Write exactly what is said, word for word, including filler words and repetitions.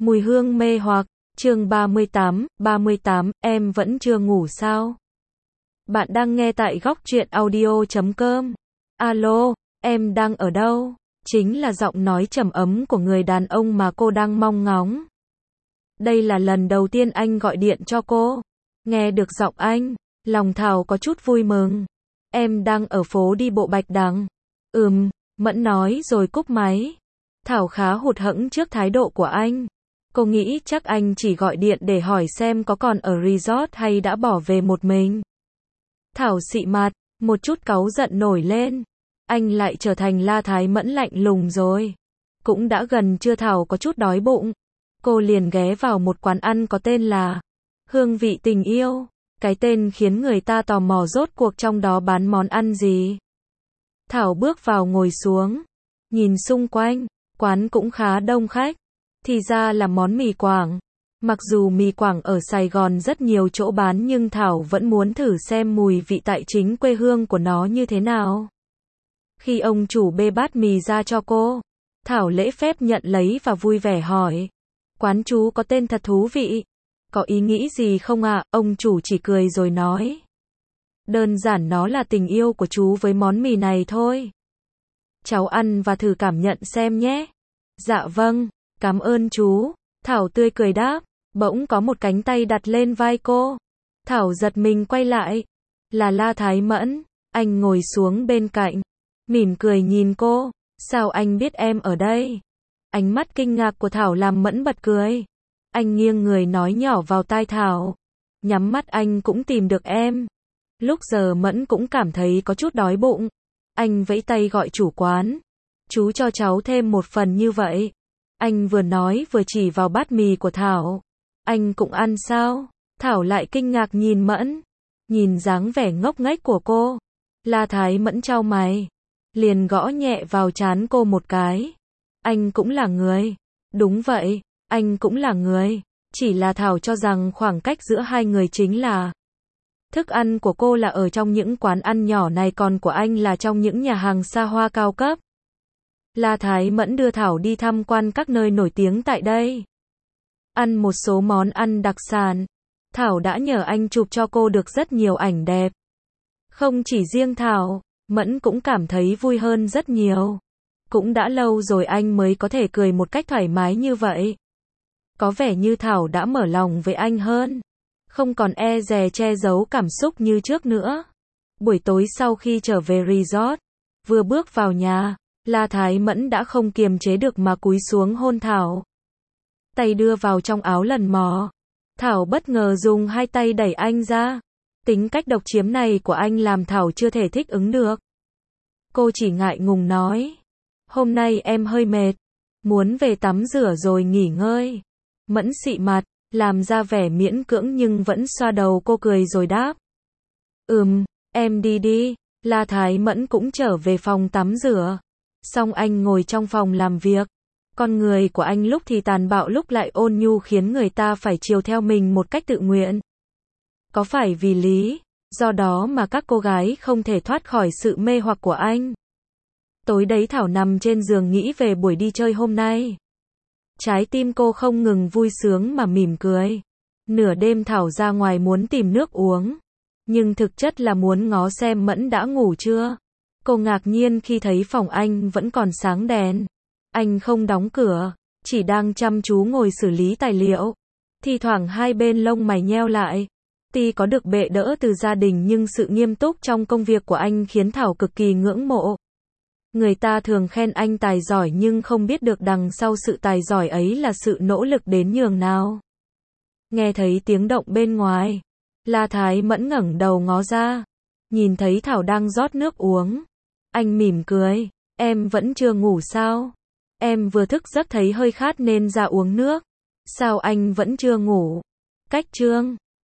Mùi hương mê hoặc, chương ba mươi tám, ba mươi tám, em vẫn chưa ngủ sao? Bạn đang nghe tại góc truyện audio chấm com. Alo, em đang ở đâu? Chính là giọng nói trầm ấm của người đàn ông mà cô đang mong ngóng. Đây là lần đầu tiên anh gọi điện cho cô. Nghe được giọng anh, lòng Thảo có chút vui mừng. Em đang ở phố đi bộ Bạch Đằng. Ừm, Mẫn nói rồi cúp máy. Thảo khá hụt hẫng trước thái độ của anh. Cô nghĩ chắc anh chỉ gọi điện để hỏi xem có còn ở resort hay đã bỏ về một mình. Thảo xị mặt, một chút cáu giận nổi lên. Anh lại trở thành La Thái Mẫn lạnh lùng rồi. Cũng đã gần trưa, Thảo có chút đói bụng. Cô liền ghé vào một quán ăn có tên là Hương Vị Tình Yêu. Cái tên khiến người ta tò mò rốt cuộc trong đó bán món ăn gì. Thảo bước vào ngồi xuống. Nhìn xung quanh, quán cũng khá đông khách. Thì ra là món mì Quảng. Mặc dù mì Quảng ở Sài Gòn rất nhiều chỗ bán nhưng Thảo vẫn muốn thử xem mùi vị tại chính quê hương của nó như thế nào. Khi ông chủ bê bát mì ra cho cô, Thảo lễ phép nhận lấy và vui vẻ hỏi. Quán chú có tên thật thú vị. Có ý nghĩ gì không ạ? À? Ông chủ chỉ cười rồi nói. Đơn giản nó là tình yêu của chú với món mì này thôi. Cháu ăn và thử cảm nhận xem nhé. Dạ vâng, cảm ơn chú. Thảo tươi cười đáp. Bỗng có một cánh tay đặt lên vai cô. Thảo giật mình quay lại. Là La Thái Mẫn. Anh ngồi xuống bên cạnh. Mỉm cười nhìn cô. Sao anh biết em ở đây? Ánh mắt kinh ngạc của Thảo làm Mẫn bật cười. Anh nghiêng người nói nhỏ vào tai Thảo. Nhắm mắt anh cũng tìm được em. Lúc giờ Mẫn cũng cảm thấy có chút đói bụng. Anh vẫy tay gọi chủ quán. Chú cho cháu thêm một phần như vậy. Anh vừa nói vừa chỉ vào bát mì của Thảo. Anh cũng ăn sao? Thảo lại kinh ngạc nhìn Mẫn. Nhìn dáng vẻ ngốc nghếch của cô. La Thái Mẫn chau mày. Liền gõ nhẹ vào trán cô một cái. Anh cũng là người. Đúng vậy, anh cũng là người. Chỉ là Thảo cho rằng khoảng cách giữa hai người chính là thức ăn của cô là ở trong những quán ăn nhỏ này, còn của anh là trong những nhà hàng xa hoa cao cấp. La Thái Mẫn đưa Thảo đi tham quan các nơi nổi tiếng tại đây. Ăn một số món ăn đặc sản. Thảo đã nhờ anh chụp cho cô được rất nhiều ảnh đẹp. Không chỉ riêng Thảo, Mẫn cũng cảm thấy vui hơn rất nhiều. Cũng đã lâu rồi anh mới có thể cười một cách thoải mái như vậy. Có vẻ như Thảo đã mở lòng với anh hơn. Không còn e dè che giấu cảm xúc như trước nữa. Buổi tối sau khi trở về resort, vừa bước vào nhà, La Thái Mẫn đã không kiềm chế được mà cúi xuống hôn Thảo. Tay đưa vào trong áo lần mò. Thảo bất ngờ dùng hai tay đẩy anh ra. Tính cách độc chiếm này của anh làm Thảo chưa thể thích ứng được. Cô chỉ ngại ngùng nói. Hôm nay em hơi mệt. Muốn về tắm rửa rồi nghỉ ngơi. Mẫn xị mặt, làm ra vẻ miễn cưỡng nhưng vẫn xoa đầu cô cười rồi đáp. Ừm, em đi đi. La Thái Mẫn cũng trở về phòng tắm rửa. Xong anh ngồi trong phòng làm việc. Con người của anh lúc thì tàn bạo lúc lại ôn nhu khiến người ta phải chiều theo mình một cách tự nguyện. Có phải vì lý do đó mà các cô gái không thể thoát khỏi sự mê hoặc của anh? Tối đấy Thảo nằm trên giường nghĩ về buổi đi chơi hôm nay. Trái tim cô không ngừng vui sướng mà mỉm cười. Nửa đêm Thảo ra ngoài muốn tìm nước uống. Nhưng thực chất là muốn ngó xem Mẫn đã ngủ chưa. Cô ngạc nhiên khi thấy phòng anh vẫn còn sáng đèn. Anh không đóng cửa, chỉ đang chăm chú ngồi xử lý tài liệu. Thì thoảng hai bên lông mày nheo lại. Tuy có được bệ đỡ từ gia đình nhưng sự nghiêm túc trong công việc của anh khiến Thảo cực kỳ ngưỡng mộ. Người ta thường khen anh tài giỏi nhưng không biết được đằng sau sự tài giỏi ấy là sự nỗ lực đến nhường nào. Nghe thấy tiếng động bên ngoài, La Thái Mẫn ngẩng đầu ngó ra, nhìn thấy Thảo đang rót nước uống. Anh mỉm cười, em vẫn chưa ngủ sao? Em vừa thức giấc thấy hơi khát nên ra uống nước. Sao anh vẫn chưa ngủ? Cách chương